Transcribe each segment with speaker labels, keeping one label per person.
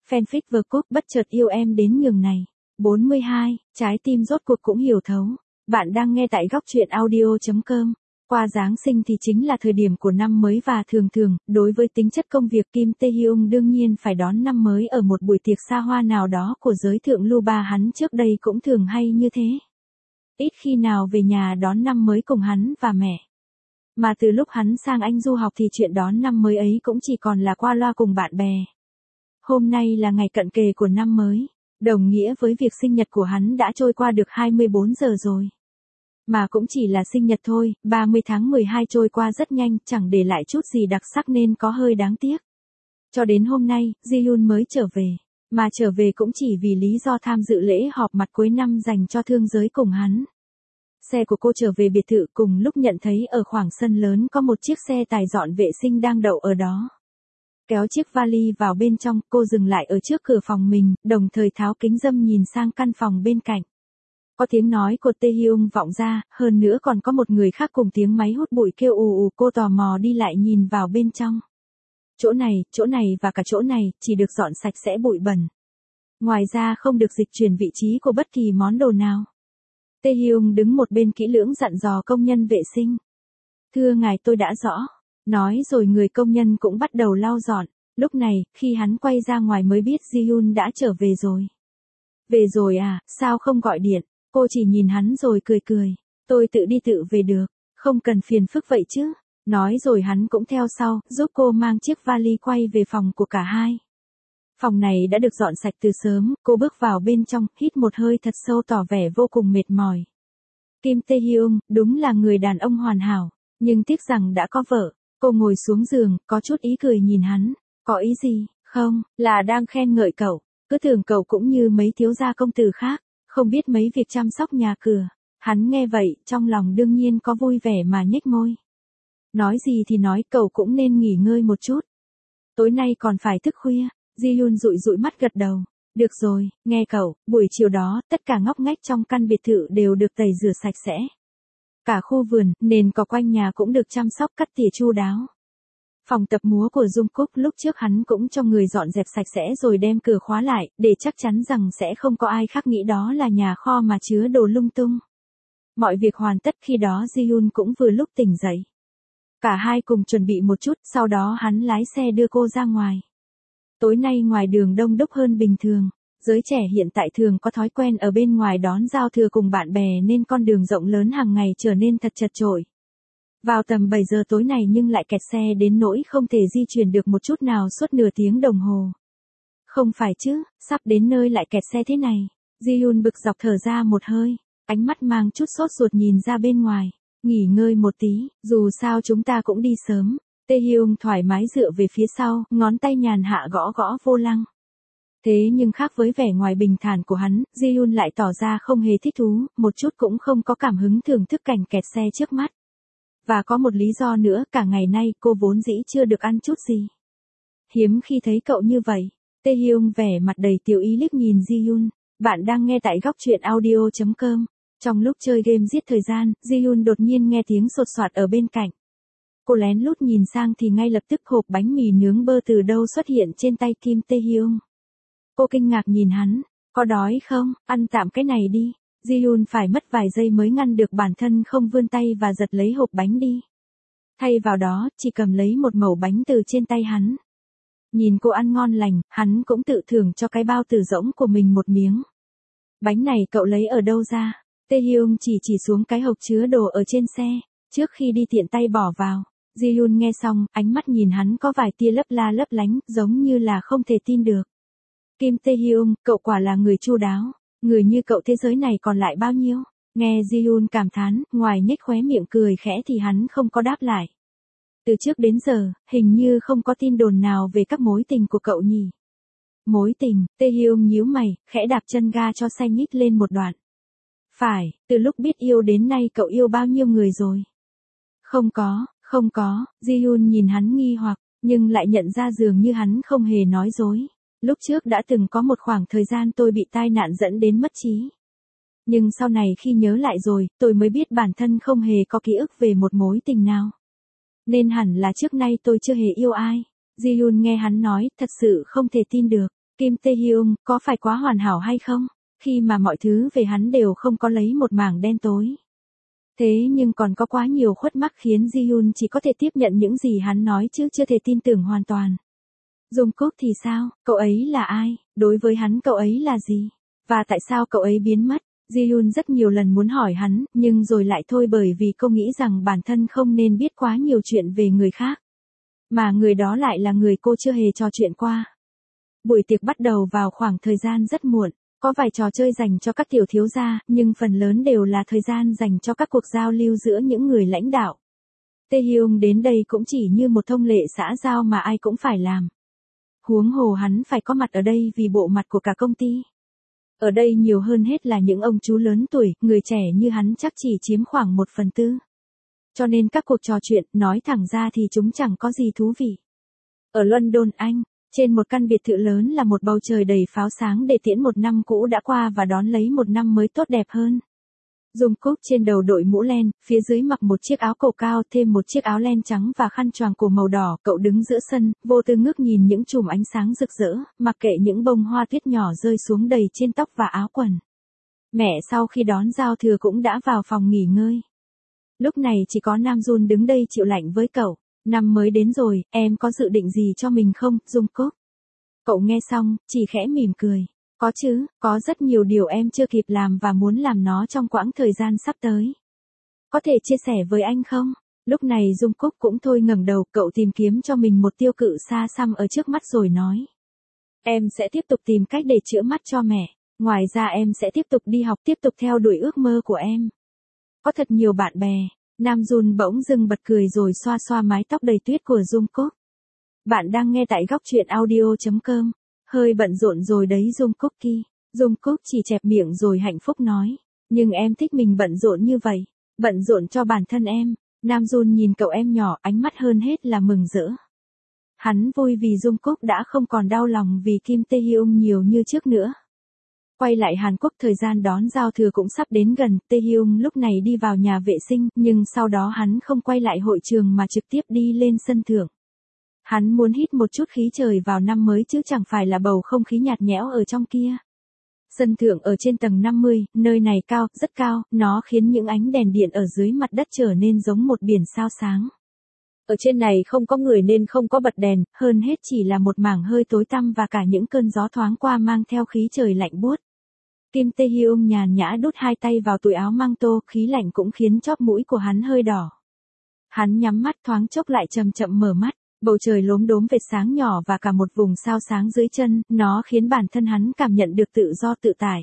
Speaker 1: Fanfic vừa cúp bất chợt yêu em đến nhường này. 42, trái tim rốt cuộc cũng hiểu thấu. Bạn đang nghe tại góc truyện audio.com. Qua Giáng sinh thì chính là thời điểm của năm mới và thường thường, đối với tính chất công việc Kim Tae-hyung đương nhiên phải đón năm mới ở một buổi tiệc xa hoa nào đó của giới thượng lưu ba hắn trước đây cũng thường hay như thế. Ít khi nào về nhà đón năm mới cùng hắn và mẹ. Mà từ lúc hắn sang Anh du học thì chuyện đón năm mới ấy cũng chỉ còn là qua loa cùng bạn bè. Hôm nay là ngày cận kề của năm mới, đồng nghĩa với việc sinh nhật của hắn đã trôi qua được 24 giờ rồi. Mà cũng chỉ là sinh nhật thôi, 30 tháng 12 trôi qua rất nhanh, chẳng để lại chút gì đặc sắc nên có hơi đáng tiếc. Cho đến hôm nay, Ji-yoon mới trở về, mà trở về cũng chỉ vì lý do tham dự lễ họp mặt cuối năm dành cho thương giới cùng hắn. Xe của cô trở về biệt thự cùng lúc nhận thấy ở khoảng sân lớn có một chiếc xe tài dọn vệ sinh đang đậu ở đó. Kéo chiếc vali vào bên trong, cô dừng lại ở trước cửa phòng mình, đồng thời tháo kính râm nhìn sang căn phòng bên cạnh. Có tiếng nói của Tae-hyung vọng ra, hơn nữa còn có một người khác cùng tiếng máy hút bụi kêu ù ù, cô tò mò đi lại nhìn vào bên trong. Chỗ này và cả chỗ này, chỉ được dọn sạch sẽ bụi bẩn. Ngoài ra không được dịch chuyển vị trí của bất kỳ món đồ nào. Tae-hyung đứng một bên kỹ lưỡng dặn dò công nhân vệ sinh. Thưa ngài, tôi đã rõ. Nói rồi người công nhân cũng bắt đầu lau dọn. Lúc này, khi hắn quay ra ngoài mới biết Ji-yoon đã trở về rồi. Về rồi à, sao không gọi điện? Cô chỉ nhìn hắn rồi cười cười. Tôi tự đi tự về được, không cần phiền phức vậy chứ. Nói rồi hắn cũng theo sau, giúp cô mang chiếc vali quay về phòng của cả hai. Phòng này đã được dọn sạch từ sớm, cô bước vào bên trong, hít một hơi thật sâu tỏ vẻ vô cùng mệt mỏi. Kim Tae-hyung, đúng là người đàn ông hoàn hảo, nhưng tiếc rằng đã có vợ. Cô ngồi xuống giường, có chút ý cười nhìn hắn. Có ý gì? Không, là đang khen ngợi cậu. Cứ tưởng cậu cũng như mấy thiếu gia công tử khác, không biết mấy việc chăm sóc nhà cửa. Hắn nghe vậy, trong lòng đương nhiên có vui vẻ mà nhếch môi. Nói gì thì nói, cậu cũng nên nghỉ ngơi một chút. Tối nay còn phải thức khuya. Ji-yoon dụi dụi mắt gật đầu. Được rồi, nghe cậu, buổi chiều đó, tất cả ngóc ngách trong căn biệt thự đều được tẩy rửa sạch sẽ. Cả khu vườn, nền cỏ quanh nhà cũng được chăm sóc cắt tỉa chu đáo. Phòng tập múa của Jungkook lúc trước hắn cũng cho người dọn dẹp sạch sẽ rồi đem cửa khóa lại, để chắc chắn rằng sẽ không có ai khác nghĩ đó là nhà kho mà chứa đồ lung tung. Mọi việc hoàn tất khi đó Ji-yoon cũng vừa lúc tỉnh dậy. Cả hai cùng chuẩn bị một chút, sau đó hắn lái xe đưa cô ra ngoài. Tối nay ngoài đường đông đúc hơn bình thường. Giới trẻ hiện tại thường có thói quen ở bên ngoài đón giao thừa cùng bạn bè nên con đường rộng lớn hàng ngày trở nên thật chật chội. Vào tầm 7 giờ tối này nhưng lại kẹt xe đến nỗi không thể di chuyển được một chút nào suốt nửa tiếng đồng hồ. Không phải chứ, sắp đến nơi lại kẹt xe thế này. Ji-yoon bực dọc thở ra một hơi, ánh mắt mang chút sốt ruột nhìn ra bên ngoài. Nghỉ ngơi một tí, dù sao chúng ta cũng đi sớm. Tae-hyung thoải mái dựa về phía sau, ngón tay nhàn hạ gõ gõ vô lăng. Thế nhưng khác với vẻ ngoài bình thản của hắn, Ji-yoon lại tỏ ra không hề thích thú, một chút cũng không có cảm hứng thưởng thức cảnh kẹt xe trước mắt. Và có một lý do nữa, cả ngày nay cô vốn dĩ chưa được ăn chút gì. Hiếm khi thấy cậu như vậy. Tae-hyung vẻ mặt đầy tiểu ý liếc nhìn Ji-yoon. Bạn đang nghe tại góc truyện audio.com. Trong lúc chơi game giết thời gian, Ji-yoon đột nhiên nghe tiếng sột soạt ở bên cạnh. Cô lén lút nhìn sang thì ngay lập tức hộp bánh mì nướng bơ từ đâu xuất hiện trên tay Kim Tae-hyung. Cô kinh ngạc nhìn hắn, có đói không, ăn tạm cái này đi. Ji-yoon phải mất vài giây mới ngăn được bản thân không vươn tay và giật lấy hộp bánh đi. Thay vào đó, chỉ cầm lấy một mẩu bánh từ trên tay hắn. Nhìn cô ăn ngon lành, hắn cũng tự thưởng cho cái bao tử rỗng của mình một miếng. Bánh này cậu lấy ở đâu ra? Tae-hyung chỉ xuống cái hộp chứa đồ ở trên xe, trước khi đi tiện tay bỏ vào. Ji-yoon nghe xong, ánh mắt nhìn hắn có vài tia lấp la lấp lánh, giống như là không thể tin được. Kim Tae-hyung, cậu quả là người chu đáo. Người như cậu thế giới này còn lại bao nhiêu? Nghe Ji-yoon cảm thán, ngoài nhếch khóe miệng cười khẽ thì hắn không có đáp lại. Từ trước đến giờ, hình như không có tin đồn nào về các mối tình của cậu nhỉ? Mối tình? Tae-hyung nhíu mày, khẽ đạp chân ga cho xe nhích lên một đoạn. Phải, từ lúc biết yêu đến nay cậu yêu bao nhiêu người rồi? Không có, Ji-yoon nhìn hắn nghi hoặc, nhưng lại nhận ra dường như hắn không hề nói dối. Lúc trước đã từng có một khoảng thời gian tôi bị tai nạn dẫn đến mất trí. Nhưng sau này khi nhớ lại rồi, tôi mới biết bản thân không hề có ký ức về một mối tình nào. Nên hẳn là trước nay tôi chưa hề yêu ai. Ji-yoon nghe hắn nói, thật sự không thể tin được. Kim Tae-hyung, có phải quá hoàn hảo hay không? Khi mà mọi thứ về hắn đều không có lấy một mảng đen tối. Thế nhưng còn có quá nhiều khuất mắc khiến Ji-hyun chỉ có thể tiếp nhận những gì hắn nói chứ chưa thể tin tưởng hoàn toàn. Jungkook thì sao, cậu ấy là ai, đối với hắn cậu ấy là gì? Và tại sao cậu ấy biến mất? Ji-hyun rất nhiều lần muốn hỏi hắn, nhưng rồi lại thôi bởi vì cô nghĩ rằng bản thân không nên biết quá nhiều chuyện về người khác. Mà người đó lại là người cô chưa hề trò chuyện qua. Buổi tiệc bắt đầu vào khoảng thời gian rất muộn, có vài trò chơi dành cho các tiểu thiếu gia, nhưng phần lớn đều là thời gian dành cho các cuộc giao lưu giữa những người lãnh đạo. Tae-hyung đến đây cũng chỉ như một thông lệ xã giao mà ai cũng phải làm. Huống hồ hắn phải có mặt ở đây vì bộ mặt của cả công ty. Ở đây nhiều hơn hết là những ông chú lớn tuổi, người trẻ như hắn chắc chỉ chiếm khoảng 1/4. Cho nên các cuộc trò chuyện, nói thẳng ra thì chúng chẳng có gì thú vị. Ở London, Anh, trên một căn biệt thự lớn là một bầu trời đầy pháo sáng để tiễn một năm cũ đã qua và đón lấy một năm mới tốt đẹp hơn. Jungkook trên đầu đội mũ len, phía dưới mặc một chiếc áo cổ cao thêm một chiếc áo len trắng và khăn choàng cổ màu đỏ. Cậu đứng giữa sân, vô tư ngước nhìn những chùm ánh sáng rực rỡ, mặc kệ những bông hoa tuyết nhỏ rơi xuống đầy trên tóc và áo quần. Mẹ sau khi đón giao thừa cũng đã vào phòng nghỉ ngơi. Lúc này chỉ có Nam Jun đứng đây chịu lạnh với cậu. Năm mới đến rồi, em có dự định gì cho mình không, Jungkook? Cậu nghe xong, chỉ khẽ mỉm cười. Có chứ, có rất nhiều điều em chưa kịp làm và muốn làm nó trong quãng thời gian sắp tới. Có thể chia sẻ với anh không? Lúc này Jungkook cũng thôi ngẩng đầu, cậu tìm kiếm cho mình một tiêu cự xa xăm ở trước mắt rồi nói. Em sẽ tiếp tục tìm cách để chữa mắt cho mẹ. Ngoài ra em sẽ tiếp tục đi học, tiếp tục theo đuổi ước mơ của em. Có thật nhiều bạn bè. Nam Jun bỗng dưng bật cười rồi xoa xoa mái tóc đầy tuyết của Jungkook. Bạn đang nghe tại góc truyện audio.com. Hơi bận rộn rồi đấy Jungkook kia. Jungkook chỉ chẹp miệng rồi hạnh phúc nói. Nhưng em thích mình bận rộn như vậy. Bận rộn cho bản thân em. Nam Jun nhìn cậu em nhỏ, ánh mắt hơn hết là mừng rỡ. Hắn vui vì Jungkook đã không còn đau lòng vì Kim Tae-hyung nhiều như trước nữa. Quay lại Hàn Quốc, thời gian đón giao thừa cũng sắp đến gần. Tae-hyung lúc này đi vào nhà vệ sinh, nhưng sau đó hắn không quay lại hội trường mà trực tiếp đi lên sân thượng. Hắn muốn hít một chút khí trời vào năm mới chứ chẳng phải là bầu không khí nhạt nhẽo ở trong kia. Sân thượng ở trên tầng 50, nơi này cao, rất cao, nó khiến những ánh đèn điện ở dưới mặt đất trở nên giống một biển sao sáng. Ở trên này không có người nên không có bật đèn, hơn hết chỉ là một mảng hơi tối tăm và cả những cơn gió thoáng qua mang theo khí trời lạnh buốt. Kim Tae-hyung nhàn nhã đút hai tay vào túi áo măng tô, khí lạnh cũng khiến chóp mũi của hắn hơi đỏ. Hắn nhắm mắt thoáng chốc lại chậm chậm mở mắt, bầu trời lốm đốm vệt sáng nhỏ và cả một vùng sao sáng dưới chân, nó khiến bản thân hắn cảm nhận được tự do tự tại.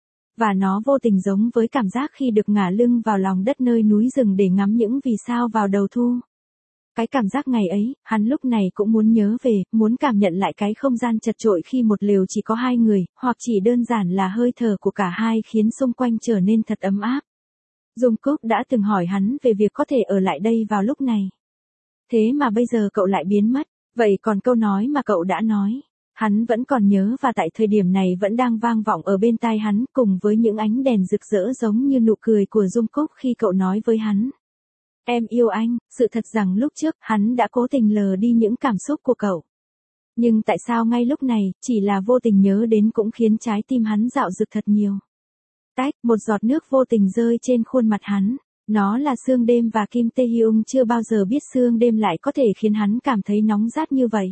Speaker 1: Và nó vô tình giống với cảm giác khi được ngả lưng vào lòng đất nơi núi rừng để ngắm những vì sao vào đầu thu. Cái cảm giác ngày ấy, hắn lúc này cũng muốn nhớ về, muốn cảm nhận lại cái không gian chật chội khi một lều chỉ có hai người, hoặc chỉ đơn giản là hơi thở của cả hai khiến xung quanh trở nên thật ấm áp. Jungkook đã từng hỏi hắn về việc có thể ở lại đây vào lúc này. Thế mà bây giờ cậu lại biến mất, vậy còn câu nói mà cậu đã nói, hắn vẫn còn nhớ và tại thời điểm này vẫn đang vang vọng ở bên tai hắn cùng với những ánh đèn rực rỡ giống như nụ cười của Jungkook khi cậu nói với hắn. Em yêu anh, sự thật rằng lúc trước hắn đã cố tình lờ đi những cảm xúc của cậu. Nhưng tại sao ngay lúc này, chỉ là vô tình nhớ đến cũng khiến trái tim hắn dạo dực thật nhiều. Tách, một giọt nước vô tình rơi trên khuôn mặt hắn. Nó là sương đêm và Kim Tae-hyung chưa bao giờ biết sương đêm lại có thể khiến hắn cảm thấy nóng rát như vậy.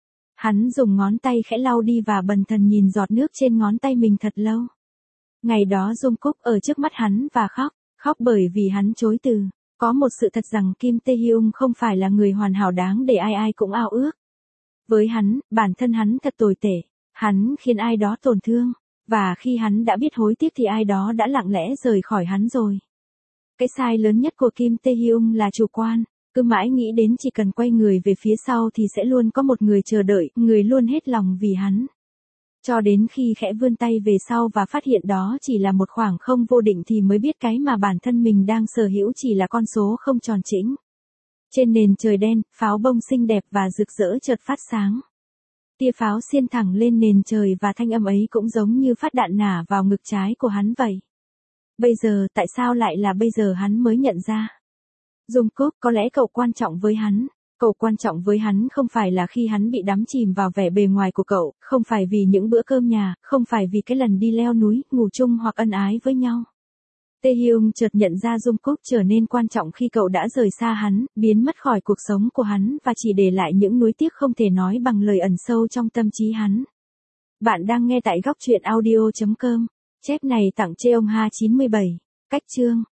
Speaker 1: Hắn dùng ngón tay khẽ lau đi và bần thần nhìn giọt nước trên ngón tay mình thật lâu. Ngày đó Jungkook ở trước mắt hắn và khóc bởi vì hắn chối từ. Có một sự thật rằng Kim Tae-hyung không phải là người hoàn hảo đáng để ai ai cũng ao ước. Với hắn, bản thân hắn thật tồi tệ, hắn khiến ai đó tổn thương, và khi hắn đã biết hối tiếc thì ai đó đã lặng lẽ rời khỏi hắn rồi. Cái sai lớn nhất của Kim Tae-hyung là chủ quan, cứ mãi nghĩ đến chỉ cần quay người về phía sau thì sẽ luôn có một người chờ đợi, người luôn hết lòng vì hắn. Cho đến khi khẽ vươn tay về sau và phát hiện đó chỉ là một khoảng không vô định thì mới biết cái mà bản thân mình đang sở hữu chỉ là con số không tròn chỉnh. Trên nền trời đen, pháo bông xinh đẹp và rực rỡ chợt phát sáng. Tia pháo xiên thẳng lên nền trời và thanh âm ấy cũng giống như phát đạn nả vào ngực trái của hắn vậy. Bây giờ, tại sao lại là bây giờ hắn mới nhận ra? Jungkook, có lẽ cậu quan trọng với hắn, Cậu quan trọng với hắn không phải là khi hắn bị đắm chìm vào vẻ bề ngoài của cậu, không phải vì những bữa cơm nhà, không phải vì cái lần đi leo núi, ngủ chung hoặc ân ái với nhau. Taehyung chợt nhận ra Jungkook trở nên quan trọng khi cậu đã rời xa hắn, biến mất khỏi cuộc sống của hắn và chỉ để lại những nuối tiếc không thể nói bằng lời ẩn sâu trong tâm trí hắn. Bạn đang nghe tại góc truyện audio.com. Chép này tặng Cheongha 97. Cách chương